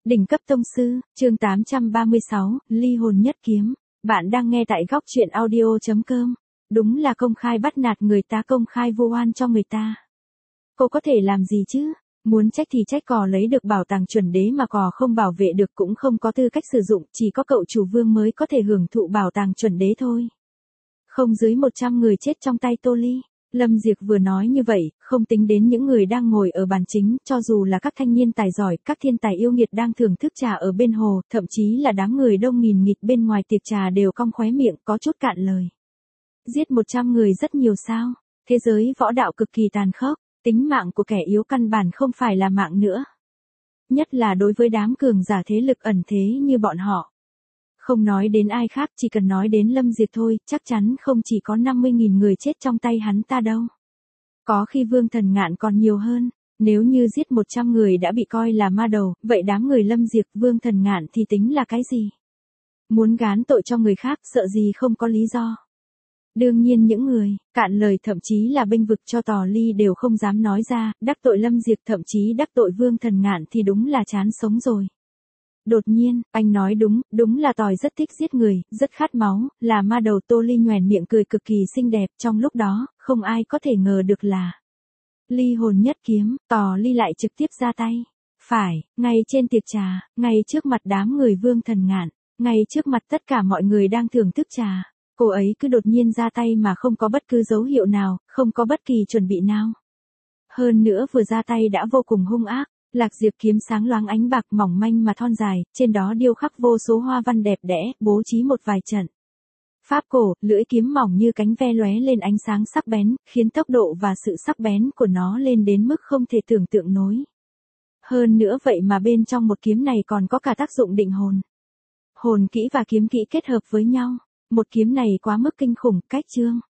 Đỉnh cấp tông sư, chương 836, ly hồn nhất kiếm. Bạn đang nghe tại góc truyện audio.com. Đúng là công khai bắt nạt người ta, công khai vu oan cho người ta. Cô có thể làm gì chứ? Muốn trách thì trách cò lấy được bảo tàng chuẩn đế mà cò không bảo vệ được cũng không có tư cách sử dụng, chỉ có cậu chủ vương mới có thể hưởng thụ bảo tàng chuẩn đế thôi. Không dưới 100 người chết trong tay Tô Ly. Lâm Diệp vừa nói như vậy, không tính đến những người đang ngồi ở bàn chính, cho dù là các thanh niên tài giỏi, các thiên tài yêu nghiệt đang thưởng thức trà ở bên hồ, thậm chí là đám người đông nghìn nghịt bên ngoài tiệc trà đều cong khóe miệng, có chút cạn lời. Giết 100 người rất nhiều sao? Thế giới võ đạo cực kỳ tàn khốc, tính mạng của kẻ yếu căn bản không phải là mạng nữa. Nhất là đối với đám cường giả thế lực ẩn thế như bọn họ. Không nói đến ai khác, chỉ cần nói đến Lâm Diệp thôi, chắc chắn không chỉ có 50.000 người chết trong tay hắn ta đâu. Có khi Vương Thần Ngạn còn nhiều hơn, nếu như giết 100 người đã bị coi là ma đầu, vậy đám người Lâm Diệp, Vương Thần Ngạn thì tính là cái gì? Muốn gán tội cho người khác, sợ gì không có lý do. Đương nhiên những người, cạn lời thậm chí là bênh vực cho Tò Ly đều không dám nói ra, đắc tội Lâm Diệp thậm chí đắc tội Vương Thần Ngạn thì đúng là chán sống rồi. Đột nhiên, anh nói đúng là Tòi rất thích giết người, rất khát máu, là ma đầu. Tô Ly nhoẻn miệng cười cực kỳ xinh đẹp, trong lúc đó, không ai có thể ngờ được là ly hồn nhất kiếm, Tò Ly lại trực tiếp ra tay. Phải, ngay trên tiệc trà, ngay trước mặt đám người Vương Thần Ngạn, ngay trước mặt tất cả mọi người đang thưởng thức trà, cô ấy cứ đột nhiên ra tay mà không có bất cứ dấu hiệu nào, không có bất kỳ chuẩn bị nào. Hơn nữa vừa ra tay đã vô cùng hung ác. Lạc Diệp kiếm sáng loáng ánh bạc mỏng manh mà thon dài, trên đó điêu khắc vô số hoa văn đẹp đẽ, bố trí một vài trận pháp cổ, lưỡi kiếm mỏng như cánh ve lóe lên ánh sáng sắc bén, khiến tốc độ và sự sắc bén của nó lên đến mức không thể tưởng tượng nổi. Hơn nữa vậy mà bên trong một kiếm này còn có cả tác dụng định hồn. Hồn kỹ và kiếm kỹ kết hợp với nhau, một kiếm này quá mức kinh khủng, cách chương.